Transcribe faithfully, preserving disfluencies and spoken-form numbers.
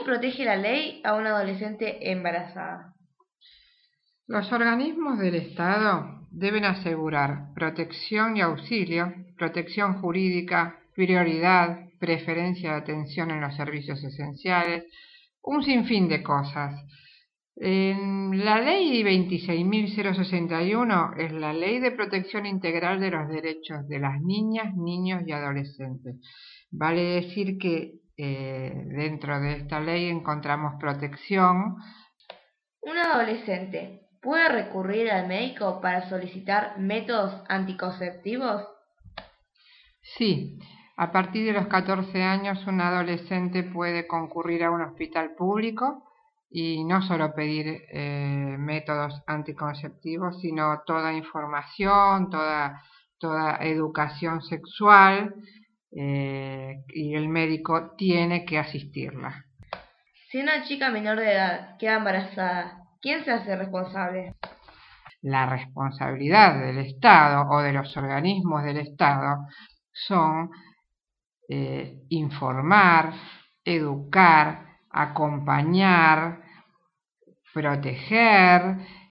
¿Cómo protege la ley a una adolescente embarazada? Los organismos del Estado deben asegurar protección y auxilio, protección jurídica, prioridad, preferencia de atención en los servicios esenciales, un sinfín de cosas. En la ley veintiséis mil sesenta y uno es la ley de protección integral de los derechos de las niñas, niños y adolescentes. Vale decir que eh, dentro de esta ley encontramos protección. ¿Un adolescente puede recurrir al médico para solicitar métodos anticonceptivos? Sí, a partir de los catorce años un adolescente puede concurrir a un hospital público y no solo pedir eh, métodos anticonceptivos, sino toda información, toda, toda educación sexual, eh, y el médico tiene que asistirla. Si una chica menor de edad queda embarazada, ¿quién se hace responsable? La responsabilidad del Estado o de los organismos del Estado son eh, informar, educar, acompañar, proteger